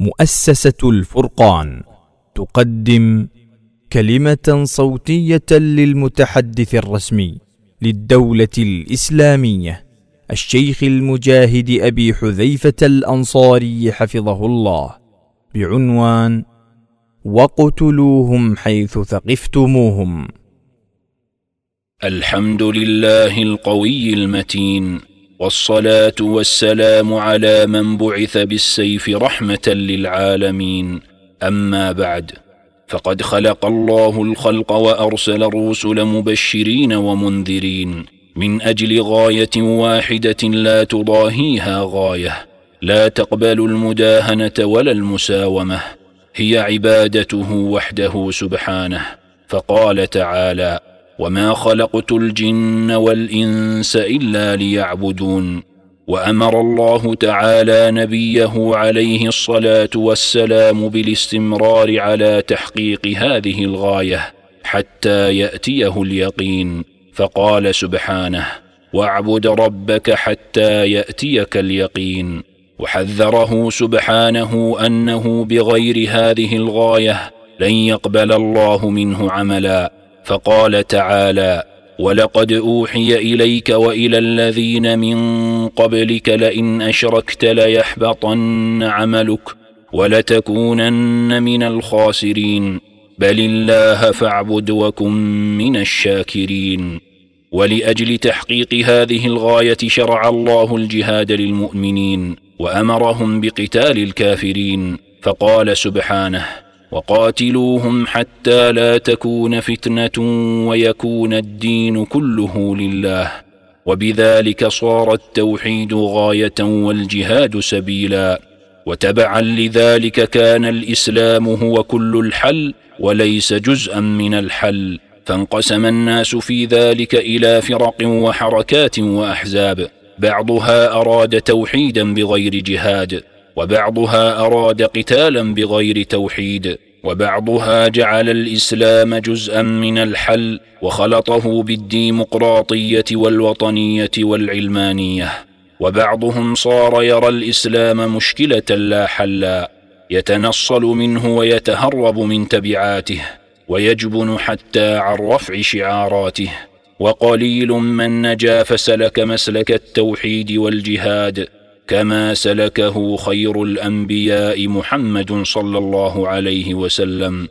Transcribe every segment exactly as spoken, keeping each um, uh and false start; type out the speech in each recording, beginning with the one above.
مؤسسة الفرقان تقدم كلمة صوتية للمتحدث الرسمي للدولة الإسلامية الشيخ المجاهد أبي حذيفة الأنصاري حفظه الله، بعنوان: وَاقْتُلُوهُمْ حيث ثقفتموهم. الحمد لله القوي المتين، والصلاة والسلام على من بعث بالسيف رحمة للعالمين. أما بعد، فقد خلق الله الخلق وأرسل الرسل مبشرين ومنذرين من أجل غاية واحدة لا تضاهيها غاية، لا تقبل المداهنة ولا المساومة، هي عبادته وحده سبحانه. فقال تعالى: وما خلقت الجن والإنس إلا ليعبدون. وأمر الله تعالى نبيه عليه الصلاة والسلام بالاستمرار على تحقيق هذه الغاية حتى يأتيه اليقين، فقال سبحانه: واعبد ربك حتى يأتيك اليقين. وحذره سبحانه أنه بغير هذه الغاية لن يقبل الله منه عملا، فقال تعالى: ولقد أوحي إليك وإلى الذين من قبلك لئن أشركت ليحبطن عملك ولتكونن من الخاسرين، بل الله فاعبد وكن من الشاكرين. ولأجل تحقيق هذه الغاية شرع الله الجهاد للمؤمنين وأمرهم بقتال الكافرين، فقال سبحانه: وقاتلوهم حتى لا تكون فتنة ويكون الدين كله لله. وبذلك صار التوحيد غاية والجهاد سبيلا، وتبعا لذلك كان الإسلام هو كل الحل وليس جزءا من الحل، فانقسم الناس في ذلك إلى فرق وحركات وأحزاب، بعضها أراد توحيدا بغير جهاد، وبعضها أراد قتالا بغير توحيد، وبعضها جعل الإسلام جزءا من الحل وخلطه بالديمقراطية والوطنية والعلمانية، وبعضهم صار يرى الإسلام مشكلة لا حلا، يتنصل منه ويتهرب من تبعاته ويجبن حتى عن رفع شعاراته. وقليل من نجا فسلك مسلك التوحيد والجهاد كما سلكه خير الأنبياء محمد صلى الله عليه وسلم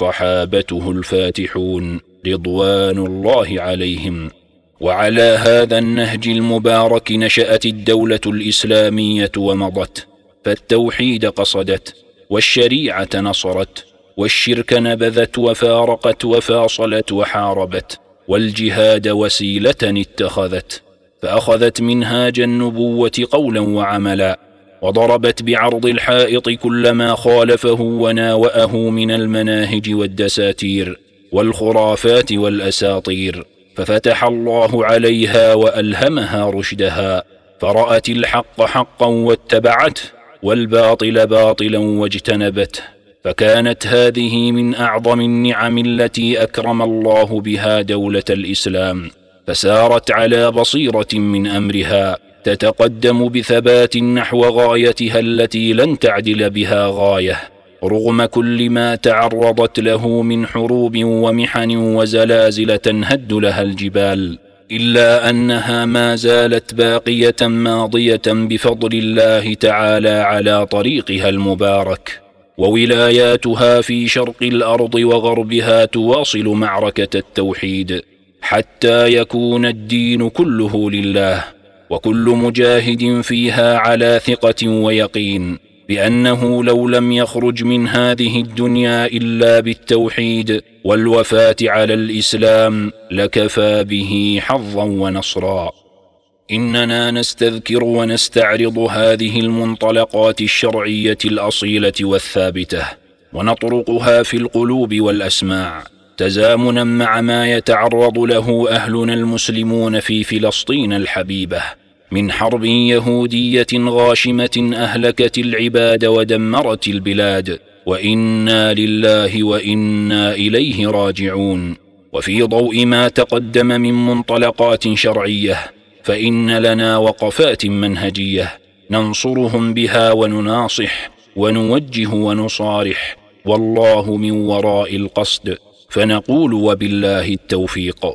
وصحابته الفاتحون رضوان الله عليهم. وعلى هذا النهج المبارك نشأت الدولة الإسلامية ومضت، فالتوحيد قصدت، والشريعة نصرت، والشرك نبذت وفارقت وفاصلت وحاربت، والجهاد وسيلة اتخذت، فأخذت منهاج النبوة قولا وعملا، وضربت بعرض الحائط كل ما خالفه وناوأه من المناهج والدساتير والخرافات والأساطير، ففتح الله عليها وألهمها رشدها، فرأت الحق حقا واتبعته، والباطل باطلا واجتنبته. فكانت هذه من أعظم النعم التي أكرم الله بها دولة الإسلام، فسارت على بصيرة من أمرها، تتقدم بثبات نحو غايتها التي لن تعدل بها غاية، رغم كل ما تعرضت له من حروب ومحن وزلازل تنهد لها الجبال، إلا أنها ما زالت باقية ماضية بفضل الله تعالى على طريقها المبارك، وولاياتها في شرق الأرض وغربها تواصل معركة التوحيد حتى يكون الدين كله لله، وكل مجاهد فيها على ثقة ويقين بأنه لو لم يخرج من هذه الدنيا إلا بالتوحيد والوفاة على الإسلام لكفى به حظا ونصرا. إننا نستذكر ونستعرض هذه المنطلقات الشرعية الأصيلة والثابتة، ونطرقها في القلوب والأسماع، تزامنا مع ما يتعرض له أهلنا المسلمون في فلسطين الحبيبة من حرب يهودية غاشمة أهلكت العباد ودمرت البلاد، وإنا لله وإنا إليه راجعون. وفي ضوء ما تقدم من منطلقات شرعية، فإن لنا وقفات منهجية ننصرهم بها ونناصح ونوجه ونصارح، والله من وراء القصد، فنقول وبالله التوفيق.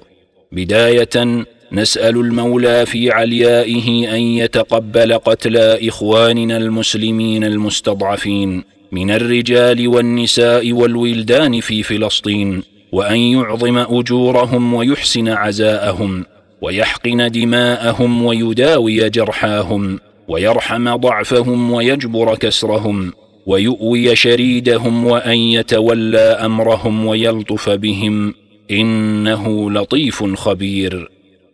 بداية نسأل المولى في عليائه أن يتقبل قتلى إخواننا المسلمين المستضعفين من الرجال والنساء والولدان في فلسطين، وأن يعظم أجورهم ويحسن عزاءهم، ويحقن دماءهم ويداوي جرحاهم، ويرحم ضعفهم ويجبر كسرهم، ويؤوي شريدهم، وأن يتولى أمرهم ويلطف بهم، إنه لطيف خبير.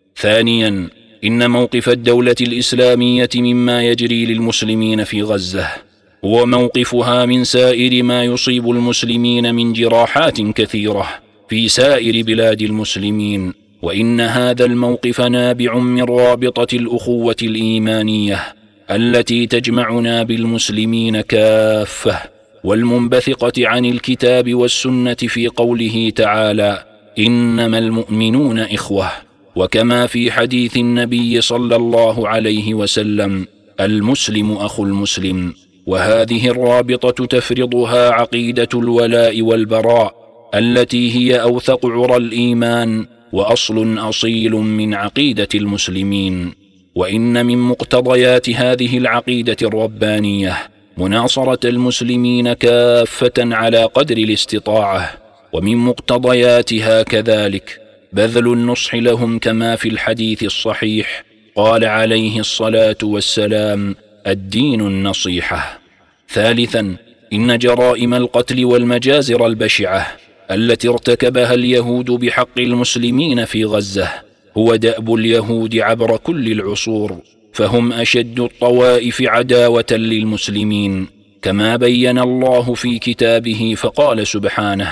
ثانيا، إن موقف الدولة الإسلامية مما يجري للمسلمين في غزة هو موقفها من سائر ما يصيب المسلمين من جراحات كثيرة في سائر بلاد المسلمين، وإن هذا الموقف نابع من رابطة الأخوة الإيمانية التي تجمعنا بالمسلمين كافة، والمنبثقة عن الكتاب والسنة في قوله تعالى: إنما المؤمنون إخوة، وكما في حديث النبي صلى الله عليه وسلم: المسلم أخو المسلم. وهذه الرابطة تفرضها عقيدة الولاء والبراء التي هي أوثق عرى الإيمان وأصل أصيل من عقيدة المسلمين. وإن من مقتضيات هذه العقيدة الربانية مناصرة المسلمين كافة على قدر الاستطاعة، ومن مقتضياتها كذلك بذل النصح لهم، كما في الحديث الصحيح قال عليه الصلاة والسلام: الدين النصيحة. ثالثا، إن جرائم القتل والمجازر البشعة التي ارتكبها اليهود بحق المسلمين في غزة هو دأب اليهود عبر كل العصور، فهم أشد الطوائف عداوة للمسلمين، كما بين الله في كتابه فقال سبحانه: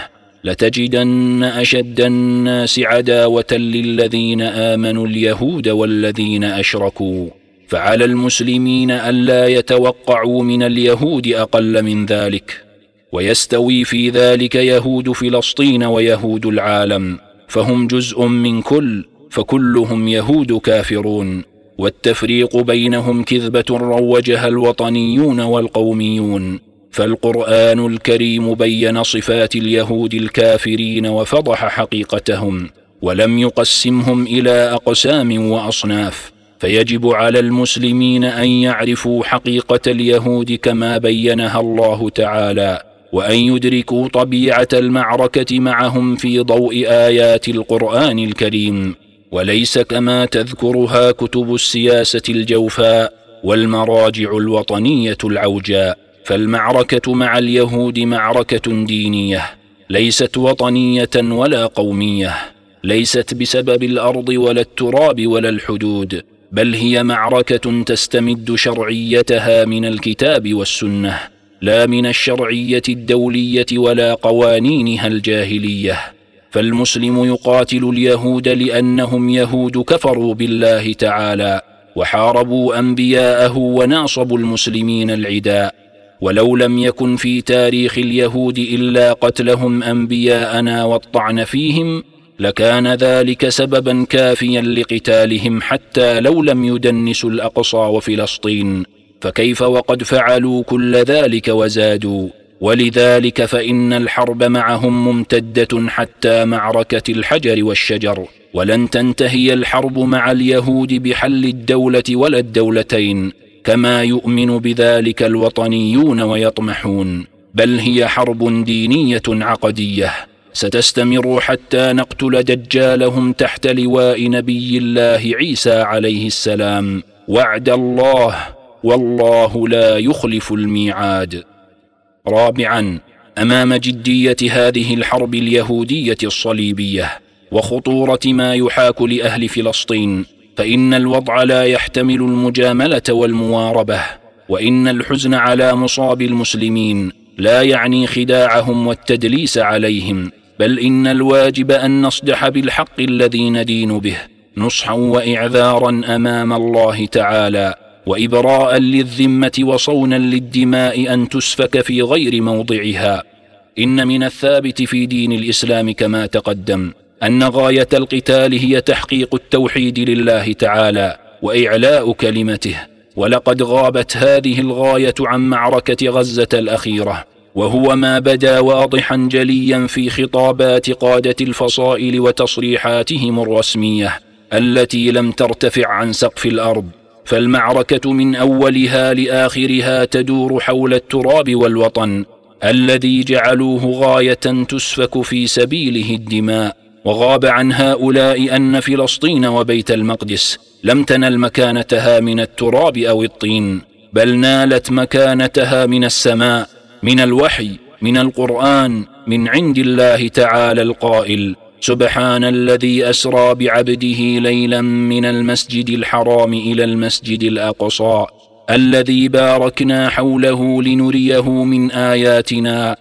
لتجدن أشد الناس عداوة للذين آمنوا اليهود والذين أشركوا. فعلى المسلمين ألا يتوقعوا من اليهود أقل من ذلك، ويستوي في ذلك يهود فلسطين ويهود العالم، فهم جزء من كل، فكلهم يهود كافرون، والتفريق بينهم كذبة روجها الوطنيون والقوميون. فالقرآن الكريم بين صفات اليهود الكافرين وفضح حقيقتهم، ولم يقسمهم إلى أقسام وأصناف، فيجب على المسلمين أن يعرفوا حقيقة اليهود كما بينها الله تعالى، وأن يدركوا طبيعة المعركة معهم في ضوء آيات القرآن الكريم، وليس كما تذكرها كتب السياسة الجوفاء والمراجع الوطنية العوجاء. فالمعركة مع اليهود معركة دينية، ليست وطنية ولا قومية، ليست بسبب الأرض ولا التراب ولا الحدود، بل هي معركة تستمد شرعيتها من الكتاب والسنة، لا من الشرعية الدولية ولا قوانينها الجاهلية. فالمسلم يقاتل اليهود لأنهم يهود كفروا بالله تعالى وحاربوا أنبياءه وناصبوا المسلمين العداء، ولو لم يكن في تاريخ اليهود إلا قتلهم أنبياءنا والطعن فيهم لكان ذلك سببا كافيا لقتالهم، حتى لو لم يدنسوا الأقصى وفلسطين، فكيف وقد فعلوا كل ذلك وزادوا. ولذلك فإن الحرب معهم ممتدة حتى معركة الحجر والشجر، ولن تنتهي الحرب مع اليهود بحل الدولة ولا الدولتين كما يؤمن بذلك الوطنيون ويطمحون، بل هي حرب دينية عقدية ستستمر حتى نقتل دجالهم تحت لواء نبي الله عيسى عليه السلام، وعد الله، والله لا يخلف الميعاد. رابعا، أمام جدية هذه الحرب اليهودية الصليبية وخطورة ما يحاك لأهل فلسطين، فإن الوضع لا يحتمل المجاملة والمواربة، وإن الحزن على مصاب المسلمين لا يعني خداعهم والتدليس عليهم، بل إن الواجب أن نصدح بالحق الذي ندين به نصحا وإعذارا أمام الله تعالى، وإبراء للذمة وصونا للدماء أن تسفك في غير موضعها. إن من الثابت في دين الإسلام كما تقدم أن غاية القتال هي تحقيق التوحيد لله تعالى وإعلاء كلمته، ولقد غابت هذه الغاية عن معركة غزة الأخيرة، وهو ما بدا واضحا جليا في خطابات قادة الفصائل وتصريحاتهم الرسمية التي لم ترتفع عن سقف الأرض. فالمعركة من أولها لآخرها تدور حول التراب والوطن الذي جعلوه غاية تسفك في سبيله الدماء. وغاب عن هؤلاء أن فلسطين وبيت المقدس لم تنل مكانتها من التراب أو الطين، بل نالت مكانتها من السماء، من الوحي، من القرآن، من عند الله تعالى القائل: سبحان الذي أسرى بعبده ليلا من المسجد الحرام إلى المسجد الأقصى الذي باركنا حوله لنريه من آياتنا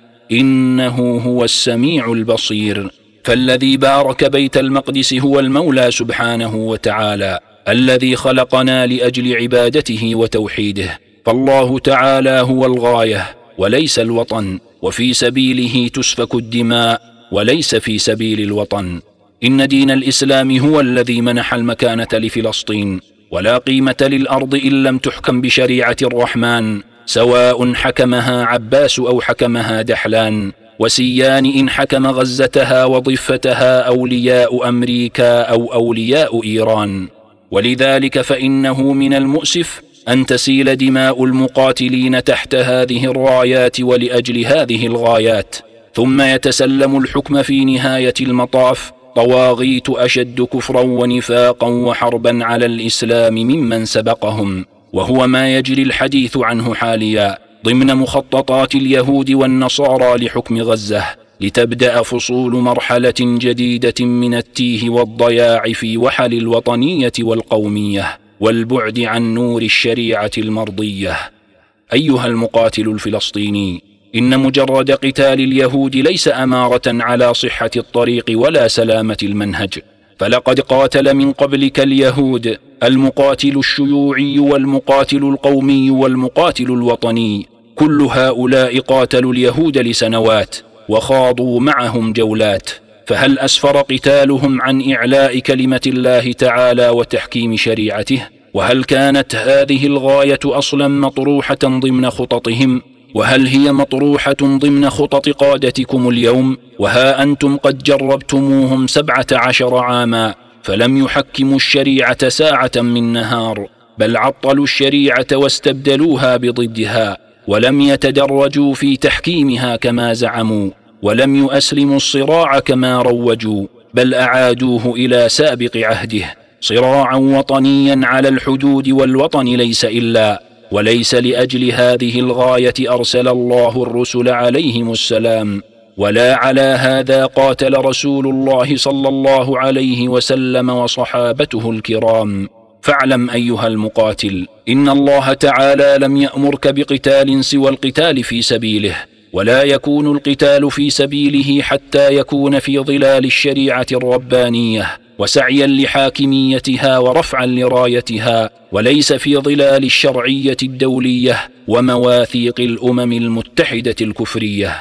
إنه هو السميع البصير. فالذي بارك بيت المقدس هو المولى سبحانه وتعالى الذي خلقنا لأجل عبادته وتوحيده. فالله تعالى هو الغاية وليس الوطن، وفي سبيله تسفك الدماء وليس في سبيل الوطن. إن دين الإسلام هو الذي منح المكانة لفلسطين، ولا قيمة للأرض إن لم تحكم بشريعة الرحمن، سواء حكمها عباس أو حكمها دحلان، وسيان إن حكم غزتها وضفتها أولياء أمريكا أو أولياء إيران. ولذلك فإنه من المؤسف أن تسيل دماء المقاتلين تحت هذه الرايات ولأجل هذه الغايات، ثم يتسلم الحكم في نهاية المطاف طواغيت أشد كفرا ونفاقا وحربا على الإسلام ممن سبقهم، وهو ما يجري الحديث عنه حاليا ضمن مخططات اليهود والنصارى لحكم غزة، لتبدأ فصول مرحلة جديدة من التيه والضياع في وحل الوطنية والقومية والبعد عن نور الشريعة المرضية. أيها المقاتل الفلسطيني، إن مجرد قتال اليهود ليس أمارة على صحة الطريق ولا سلامة المنهج، فلقد قاتل من قبلك اليهود، المقاتل الشيوعي والمقاتل القومي والمقاتل الوطني، كل هؤلاء قاتلوا اليهود لسنوات وخاضوا معهم جولات، فهل أسفر قتالهم عن إعلاء كلمة الله تعالى وتحكيم شريعته؟ وهل كانت هذه الغاية أصلا مطروحة ضمن خططهم؟ وهل هي مطروحة ضمن خطط قادتكم اليوم؟ وها أنتم قد جربتموهم سبعة عشر عاما فلم يحكموا الشريعة ساعة من نهار، بل عطلوا الشريعة واستبدلوها بضدها، ولم يتدرجوا في تحكيمها كما زعموا، ولم يؤسلموا الصراع كما روجوا، بل أعادوه إلى سابق عهده، صراعا وطنيا على الحدود، والوطن ليس إلا وليس لأجل هذه الغاية أرسل الله الرسل عليهم السلام، ولا على هذا قاتل رسول الله صلى الله عليه وسلم وصحابته الكرام. فاعلم أيها المقاتل إن الله تعالى لم يأمرك بقتال سوى القتال في سبيله، ولا يكون القتال في سبيله حتى يكون في ظلال الشريعة الربانية وسعيا لحاكميتها ورفعا لرايتها، وليس في ظلال الشرعية الدولية ومواثيق الأمم المتحدة الكفرية.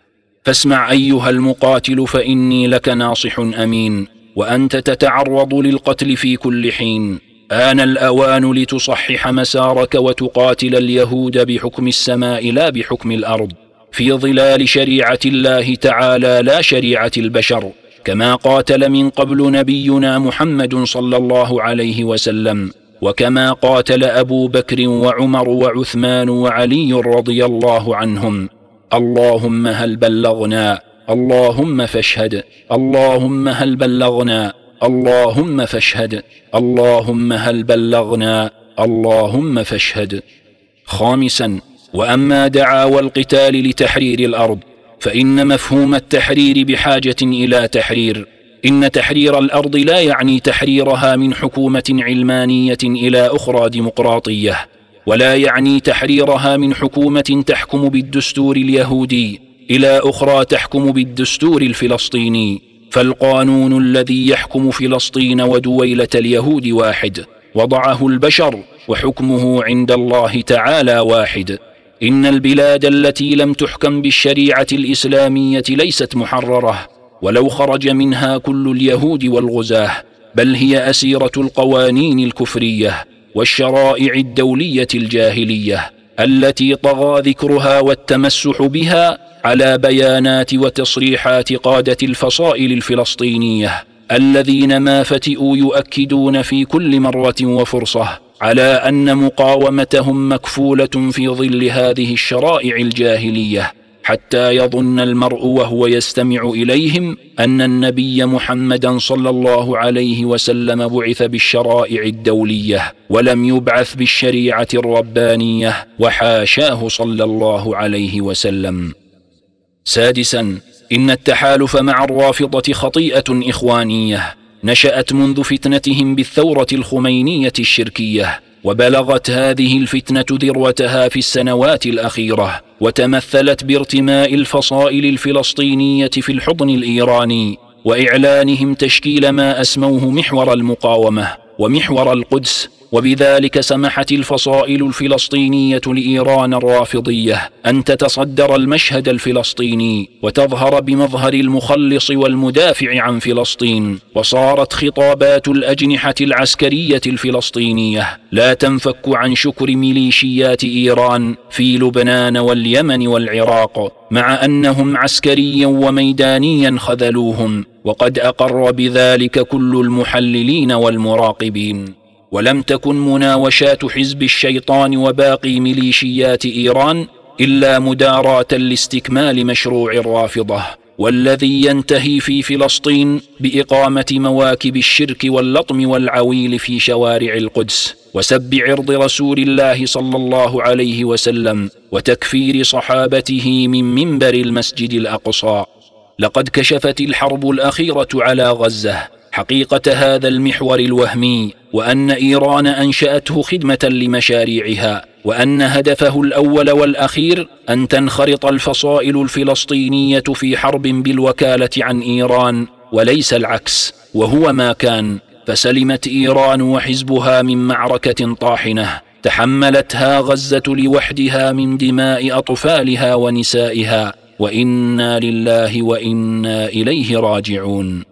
فاسمع أيها المقاتل، فإني لك ناصح أمين، وأنت تتعرض للقتل في كل حين. آن الأوان لتصحح مسارك وتقاتل اليهود بحكم السماء لا بحكم الأرض، في ظلال شريعة الله تعالى لا شريعة البشر، كما قاتل من قبل نبينا محمد صلى الله عليه وسلم، وكما قاتل أبو بكر وعمر وعثمان وعلي رضي الله عنهم. اللهم هل بلغنا؟ اللهم فاشهد. اللهم هل بلغنا؟ اللهم فاشهد. اللهم هل بلغنا؟ اللهم فاشهد. خامسا، وأما دعاوى القتال لتحرير الأرض فإن مفهوم التحرير بحاجة إلى تحرير. إن تحرير الأرض لا يعني تحريرها من حكومة علمانية إلى أخرى ديمقراطية، ولا يعني تحريرها من حكومة تحكم بالدستور اليهودي إلى أخرى تحكم بالدستور الفلسطيني، فالقانون الذي يحكم فلسطين ودويلة اليهود واحد، وضعه البشر، وحكمه عند الله تعالى واحد. إن البلاد التي لم تحكم بالشريعة الإسلامية ليست محررة، ولو خرج منها كل اليهود والغزاة، بل هي أسيرة القوانين الكفرية، والشرائع الدولية الجاهلية التي طغى ذكرها والتمسح بها على بيانات وتصريحات قادة الفصائل الفلسطينية الذين ما فتئوا يؤكدون في كل مرة وفرصة على أن مقاومتهم مكفولة في ظل هذه الشرائع الجاهلية، حتى يظن المرء وهو يستمع إليهم أن النبي محمدا صلى الله عليه وسلم بعث بالشرائع الدولية ولم يبعث بالشريعة الربانية، وحاشاه صلى الله عليه وسلم. سادسا، إن التحالف مع الرافضة خطيئة إخوانية نشأت منذ فتنتهم بالثورة الخمينية الشركية، وبلغت هذه الفتنة ذروتها في السنوات الأخيرة، وتمثلت بارتماء الفصائل الفلسطينية في الحضن الإيراني وإعلانهم تشكيل ما أسموه محور المقاومة ومحور القدس، وبذلك سمحت الفصائل الفلسطينية لإيران الرافضية أن تتصدر المشهد الفلسطيني وتظهر بمظهر المخلص والمدافع عن فلسطين، وصارت خطابات الأجنحة العسكرية الفلسطينية لا تنفك عن شكر ميليشيات إيران في لبنان واليمن والعراق، مع أنهم عسكريا وميدانيا خذلوهم، وقد أقر بذلك كل المحللين والمراقبين. ولم تكن مناوشات حزب الشيطان وباقي ميليشيات إيران إلا مداراة لاستكمال مشروع الرافضة، والذي ينتهي في فلسطين بإقامة مواكب الشرك واللطم والعويل في شوارع القدس، وسب عرض رسول الله صلى الله عليه وسلم، وتكفير صحابته من منبر المسجد الأقصى. لقد كشفت الحرب الأخيرة على غزة حقيقة هذا المحور الوهمي، وأن إيران أنشأته خدمة لمشاريعها، وأن هدفه الأول والأخير أن تنخرط الفصائل الفلسطينية في حرب بالوكالة عن إيران وليس العكس، وهو ما كان. فسلمت إيران وحزبها من معركة طاحنة تحملتها غزة لوحدها من دماء أطفالها ونسائها، وإنا لله وإنا إليه راجعون.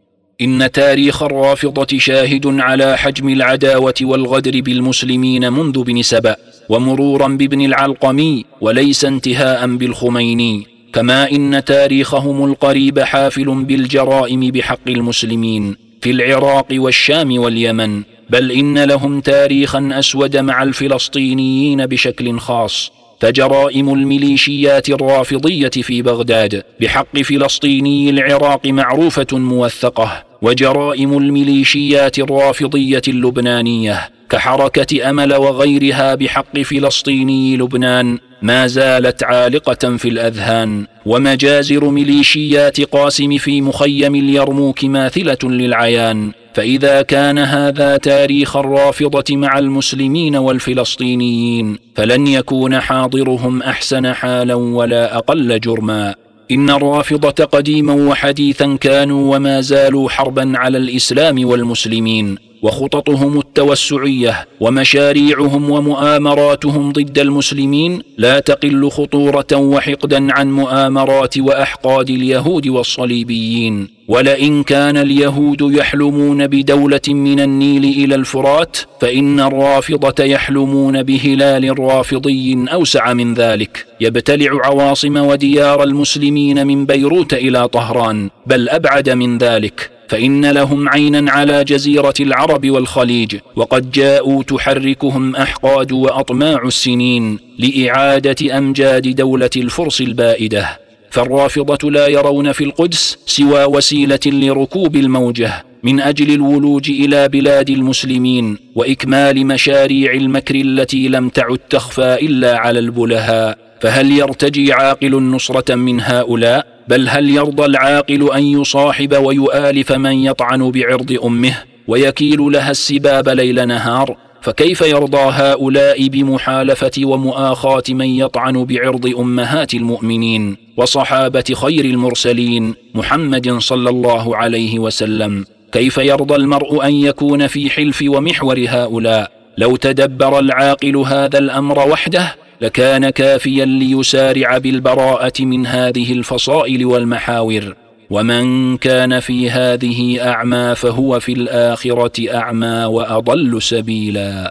إن تاريخ الرافضة شاهد على حجم العداوة والغدر بالمسلمين منذ ابن سبأ ومرورا بابن العلقمي، وليس انتهاء بالخميني، كما إن تاريخهم القريب حافل بالجرائم بحق المسلمين في العراق والشام واليمن، بل إن لهم تاريخا أسود مع الفلسطينيين بشكل خاص. فجرائم الميليشيات الرافضية في بغداد بحق فلسطيني العراق معروفة موثقة، وجرائم الميليشيات الرافضية اللبنانية كحركة أمل وغيرها بحق فلسطيني لبنان ما زالت عالقة في الأذهان، ومجازر ميليشيات قاسم في مخيم اليرموك ماثلة للعيان. فإذا كان هذا تاريخ الرافضة مع المسلمين والفلسطينيين، فلن يكون حاضرهم أحسن حالا ولا أقل جرما. إن الرافضة قديما وحديثا كانوا وما زالوا حربا على الإسلام والمسلمين، وخططهم التوسعية ومشاريعهم ومؤامراتهم ضد المسلمين لا تقل خطورة وحقدا عن مؤامرات وأحقاد اليهود والصليبيين. ولئن كان اليهود يحلمون بدولة من النيل إلى الفرات، فإن الرافضة يحلمون بهلال رافضي أوسع من ذلك يبتلع عواصم وديار المسلمين من بيروت إلى طهران، بل أبعد من ذلك، فإن لهم عينا على جزيرة العرب والخليج، وقد جاءوا تحركهم أحقاد وأطماع السنين لإعادة أمجاد دولة الفرس البائدة. فالرافضة لا يرون في القدس سوى وسيلة لركوب الموجة من أجل الولوج إلى بلاد المسلمين وإكمال مشاريع المكر التي لم تعد تخفى إلا على البلهاء. فهل يرتجي عاقل نصرة من هؤلاء؟ بل هل يرضى العاقل أن يصاحب ويؤالف من يطعن بعرض أمه ويكيل لها السباب ليل نهار؟ فكيف يرضى هؤلاء بمحالفة ومؤاخاة من يطعن بعرض أمهات المؤمنين وصحابة خير المرسلين محمد صلى الله عليه وسلم؟ كيف يرضى المرء أن يكون في حلف ومحور هؤلاء؟ لو تدبر العاقل هذا الأمر وحده لكان كافيا ليسارع بالبراءة من هذه الفصائل والمحاور. ومن كان في هذه أعمى فهو في الآخرة أعمى وأضل سبيلا.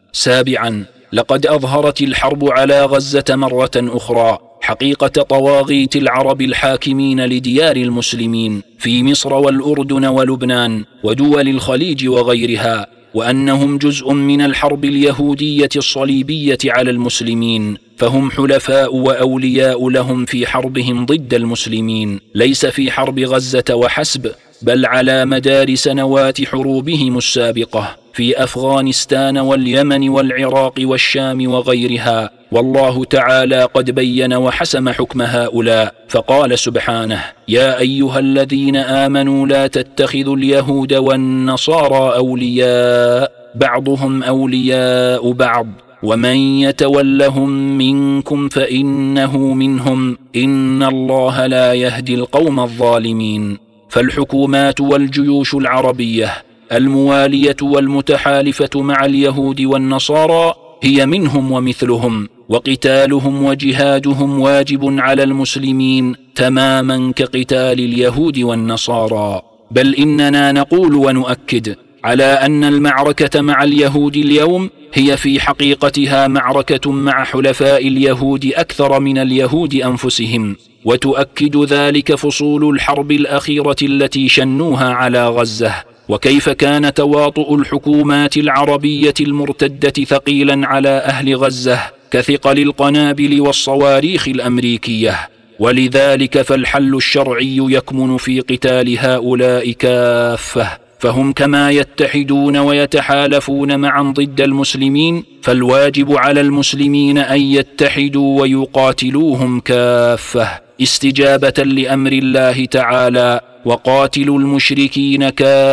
سابعا، لقد أظهرت الحرب على غزة مرة أخرى حقيقة طواغيت العرب الحاكمين لديار المسلمين في مصر والأردن ولبنان ودول الخليج وغيرها، وأنهم جزء من الحرب اليهودية الصليبية على المسلمين، فهم حلفاء وأولياء لهم في حربهم ضد المسلمين، ليس في حرب غزة وحسب، بل على مدار سنوات حروبهم السابقة في أفغانستان واليمن والعراق والشام وغيرها. والله تعالى قد بين وحسم حكم هؤلاء، فقال سبحانه: يا أيها الذين آمنوا لا تتخذوا اليهود والنصارى أولياء بعضهم أولياء بعض ومن يتولهم منكم فإنه منهم إن الله لا يهدي القوم الظالمين. فالحكومات والجيوش العربية الموالية والمتحالفة مع اليهود والنصارى هي منهم ومثلهم، وقتالهم وجهادهم واجب على المسلمين تماما كقتال اليهود والنصارى. بل إننا نقول ونؤكد على أن المعركة مع اليهود اليوم هي في حقيقتها معركة مع حلفاء اليهود أكثر من اليهود أنفسهم، وتؤكد ذلك فصول الحرب الأخيرة التي شنوها على غزة، وكيف كان تواطؤ الحكومات العربية المرتدة ثقيلا على أهل غزة كثقل القنابل والصواريخ الأمريكية. ولذلك فالحل الشرعي يكمن في قتال هؤلاء كافة، فهم كما يتحدون ويتحالفون معا ضد المسلمين، فالواجب على المسلمين أن يتحدوا ويقاتلوهم كافة استجابة لأمر الله تعالى: وقاتلوا المشركين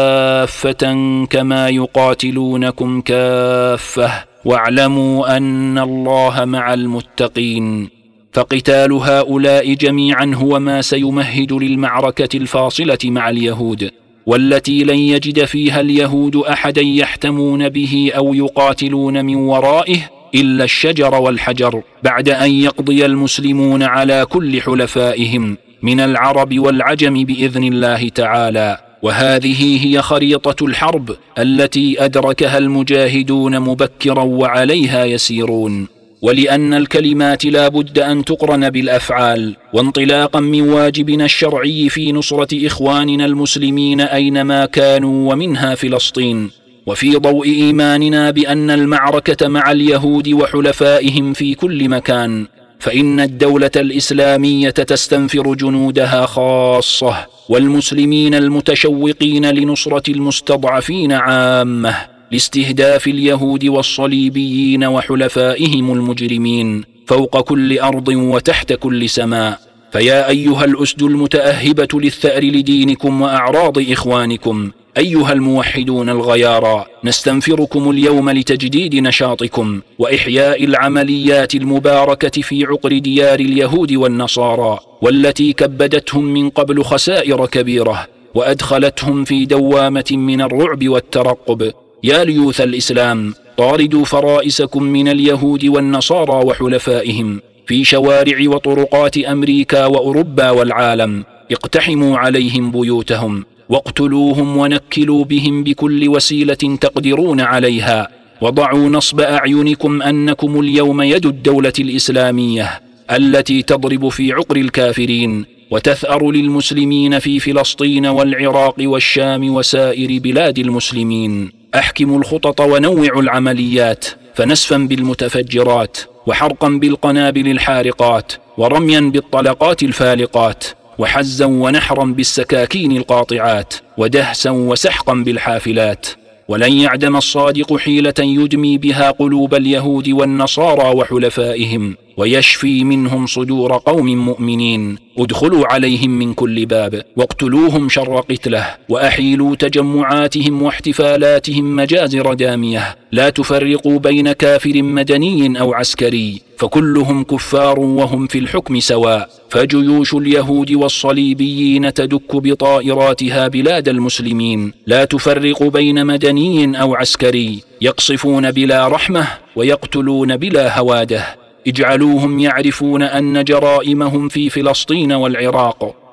كافة كما يقاتلونكم كافة واعلموا أن الله مع المتقين. فقتال هؤلاء جميعا هو ما سيمهد للمعركة الفاصلة مع اليهود، والتي لن يجد فيها اليهود أحدا يحتمون به أو يقاتلون من ورائه إلا الشجر والحجر، بعد أن يقضي المسلمون على كل حلفائهم من العرب والعجم بإذن الله تعالى. وهذه هي خريطة الحرب التي أدركها المجاهدون مبكرا وعليها يسيرون. ولأن الكلمات لا بد أن تقرن بالأفعال، وانطلاقا من واجبنا الشرعي في نصرة إخواننا المسلمين أينما كانوا ومنها فلسطين، وفي ضوء إيماننا بأن المعركة مع اليهود وحلفائهم في كل مكان، فإن الدولة الإسلامية تستنفر جنودها خاصة والمسلمين المتشوقين لنصرة المستضعفين عامة لاستهداف اليهود والصليبيين وحلفائهم المجرمين فوق كل أرض وتحت كل سماء. فيا أيها الأسد المتأهبة للثأر لدينكم وأعراض إخوانكم، أيها الموحدون الغيارى، نستنفركم اليوم لتجديد نشاطكم وإحياء العمليات المباركة في عقر ديار اليهود والنصارى، والتي كبدتهم من قبل خسائر كبيرة وأدخلتهم في دوامة من الرعب والترقب. يا ليوث الإسلام، طاردوا فرائسكم من اليهود والنصارى وحلفائهم في شوارع وطرقات أمريكا وأوروبا والعالم، اقتحموا عليهم بيوتهم واقتلوهم ونكلوا بهم بكل وسيلة تقدرون عليها، وضعوا نصب أعينكم أنكم اليوم يد الدولة الإسلامية التي تضرب في عقر الكافرين وتثأر للمسلمين في فلسطين والعراق والشام وسائر بلاد المسلمين. أحكموا الخطط ونوعوا العمليات، فنسفا بالمتفجرات وحرقا بالقنابل الحارقات ورميا بالطلقات الفالقات وحزا ونحرا بالسكاكين القاطعات ودهسا وسحقا بالحافلات. ولن يعدم الصادق حيلة يدمي بها قلوب اليهود والنصارى وحلفائهم ويشفي منهم صدور قوم مؤمنين. ادخلوا عليهم من كل باب واقتلوهم شر قتله، وأحيلوا تجمعاتهم واحتفالاتهم مجازر دامية، لا تفرقوا بين كافر مدني أو عسكري، فكلهم كفار وهم في الحكم سواء. فجيوش اليهود والصليبيين تدك بطائراتها بلاد المسلمين، لا تفرق بين مدني أو عسكري، يقصفون بلا رحمة ويقتلون بلا هواده. اجعلوهم يعرفون أن جرائمهم في فلسطين والعراق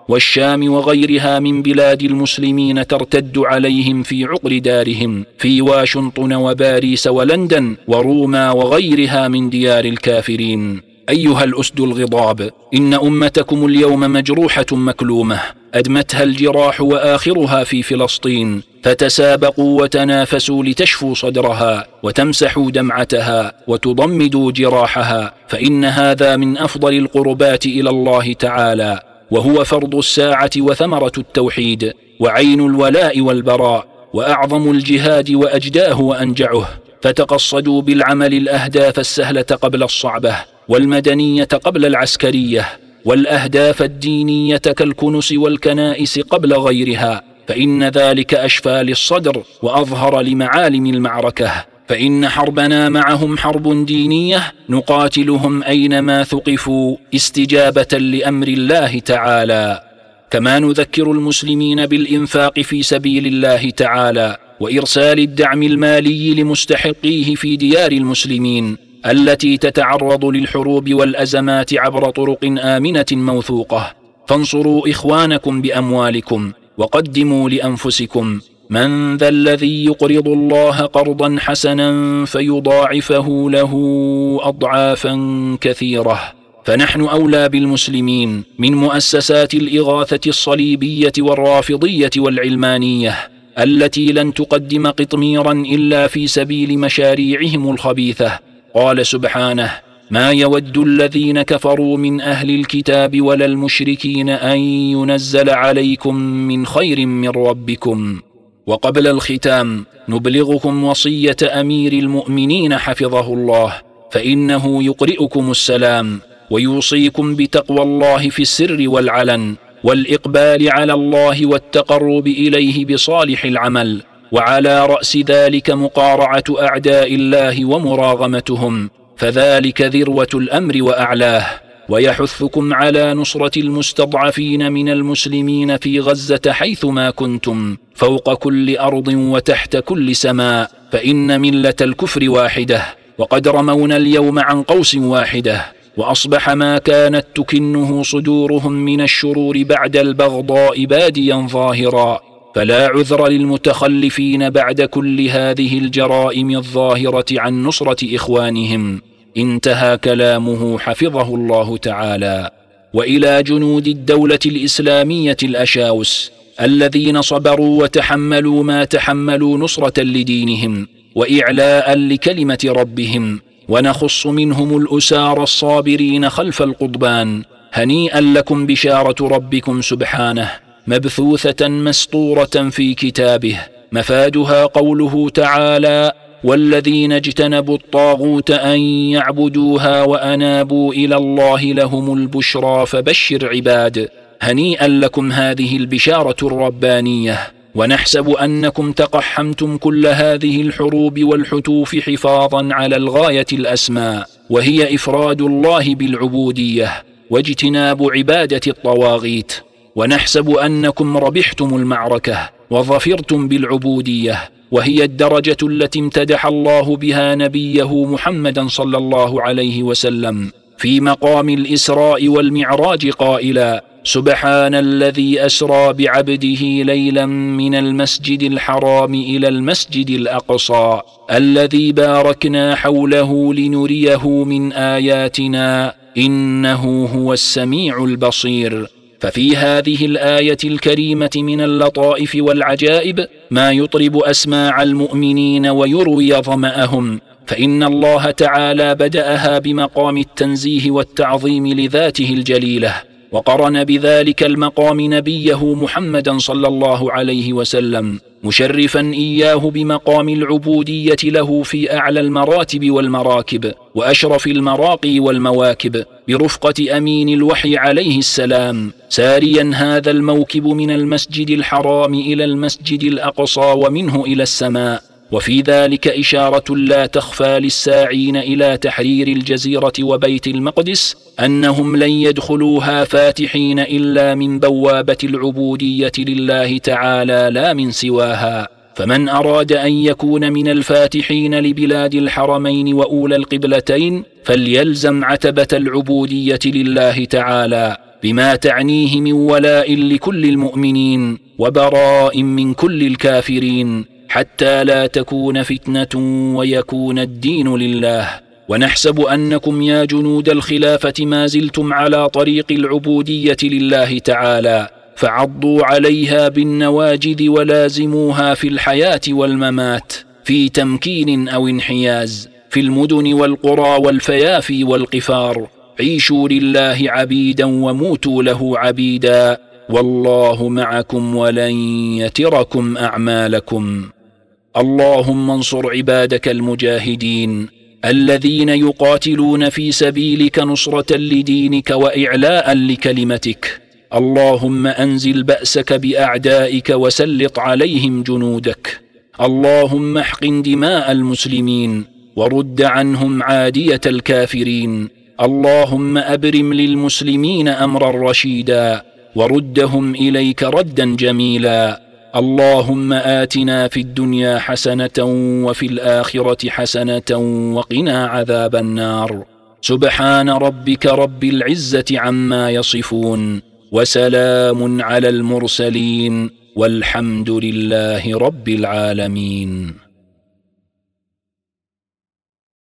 والشام وغيرها من بلاد المسلمين ترتد عليهم في عقر دارهم في واشنطن وباريس ولندن وروما وغيرها من ديار الكافرين. أيها الأسد الغضاب، إن أمتكم اليوم مجروحة مكلومة أدمتها الجراح وآخرها في فلسطين، فتسابقوا وتنافسوا لتشفوا صدرها وتمسحوا دمعتها وتضمدوا جراحها، فإن هذا من أفضل القربات إلى الله تعالى، وهو فرض الساعة وثمرة التوحيد وعين الولاء والبراء وأعظم الجهاد وأجداه وأنجعه. فتقصدوا بالعمل الأهداف السهلة قبل الصعبة، والمدنية قبل العسكرية، والأهداف الدينية كالكنس والكنائس قبل غيرها، فإن ذلك أشفى للصدر وأظهر لمعالم المعركة. فإن حربنا معهم حرب دينية نقاتلهم أينما ثقفوا استجابة لأمر الله تعالى. كما نذكر المسلمين بالإنفاق في سبيل الله تعالى وإرسال الدعم المالي لمستحقيه في ديار المسلمين التي تتعرض للحروب والأزمات عبر طرق آمنة موثوقة. فانصروا إخوانكم بأموالكم وقدموا لأنفسكم. من ذا الذي يقرض الله قرضا حسنا فيضاعفه له أضعافا كثيرة؟ فنحن أولى بالمسلمين من مؤسسات الإغاثة الصليبية والرافضية والعلمانية التي لن تقدم قطميرا إلا في سبيل مشاريعهم الخبيثة. قال سبحانه: ما يود الذين كفروا من أهل الكتاب ولا المشركين أن ينزل عليكم من خير من ربكم. وقبل الختام نبلغكم وصية أمير المؤمنين حفظه الله، فإنه يقرئكم السلام ويوصيكم بتقوى الله في السر والعلن، والإقبال على الله والتقرب إليه بصالح العمل، وعلى رأس ذلك مقارعة أعداء الله ومراغمتهم، فذلك ذروة الأمر وأعلاه. ويحثكم على نصرة المستضعفين من المسلمين في غزة حيثما كنتم، فوق كل أرض وتحت كل سماء، فإن ملة الكفر واحدة، وقد رمونا اليوم عن قوس واحدة، وأصبح ما كانت تكنه صدورهم من الشرور بعد البغضاء باديا ظاهرا، فلا عذر للمتخلفين بعد كل هذه الجرائم الظاهرة عن نصرة إخوانهم. انتهى كلامه حفظه الله تعالى. وإلى جنود الدولة الإسلامية الأشاوس الذين صبروا وتحملوا ما تحملوا نصرة لدينهم وإعلاء لكلمة ربهم، ونخص منهم الأسار الصابرين خلف القضبان، هنيئا لكم بشارة ربكم سبحانه مبثوثة مسطورة في كتابه، مفادها قوله تعالى: والذين اجتنبوا الطاغوت أن يعبدوها وأنابوا إلى الله لهم البشرى فبشر عباد. هنيئا لكم هذه البشارة الربانية. ونحسب أنكم تقحمتم كل هذه الحروب والحتوف حفاظا على الغاية الأسمى، وهي إفراد الله بالعبودية واجتناب عبادة الطواغيت. ونحسب أنكم ربحتم المعركة وظفرتم بالعبودية، وهي الدرجة التي امتدح الله بها نبيه محمدا صلى الله عليه وسلم في مقام الإسراء والمعراج قائلا: سبحان الذي أسرى بعبده ليلا من المسجد الحرام إلى المسجد الأقصى الذي باركنا حوله لنريه من آياتنا إنه هو السميع البصير. ففي هذه الآية الكريمة من اللطائف والعجائب ما يطرب أسماع المؤمنين ويروي ظمأهم، فإن الله تعالى بدأها بمقام التنزيه والتعظيم لذاته الجليلة، وقرن بذلك المقام نبيه محمدا صلى الله عليه وسلم، مشرفا إياه بمقام العبودية له في أعلى المراتب والمراكب وأشرف المراقي والمواكب، برفقة أمين الوحي عليه السلام، ساريا هذا الموكب من المسجد الحرام إلى المسجد الأقصى ومنه إلى السماء. وفي ذلك إشارة لا تخفى للساعين إلى تحرير الجزيرة وبيت المقدس أنهم لن يدخلوها فاتحين إلا من بوابة العبودية لله تعالى لا من سواها. فمن أراد أن يكون من الفاتحين لبلاد الحرمين وأولى القبلتين فليلزم عتبة العبودية لله تعالى بما تعنيه من ولاء لكل المؤمنين وبراء من كل الكافرين، حتى لا تكون فتنة ويكون الدين لله. ونحسب أنكم يا جنود الخلافة ما زلتم على طريق العبودية لله تعالى، فعضوا عليها بالنواجذ ولازموها في الحياة والممات، في تمكين أو انحياز، في المدن والقرى والفيافي والقفار. عيشوا لله عبيدا وموتوا له عبيدا، والله معكم ولن يتركم أعمالكم. اللهم انصر عبادك المجاهدين الذين يقاتلون في سبيلك نصرة لدينك وإعلاء لكلمتك. اللهم أنزل بأسك بأعدائك وسلط عليهم جنودك. اللهم احقن دماء المسلمين ورد عنهم عادية الكافرين. اللهم أبرم للمسلمين أمرا رشيدا وردهم إليك ردا جميلا. اللهم آتنا في الدنيا حسنة وفي الآخرة حسنة وقنا عذاب النار. سبحان ربك رب العزة عما يصفون، وسلام على المرسلين، والحمد لله رب العالمين.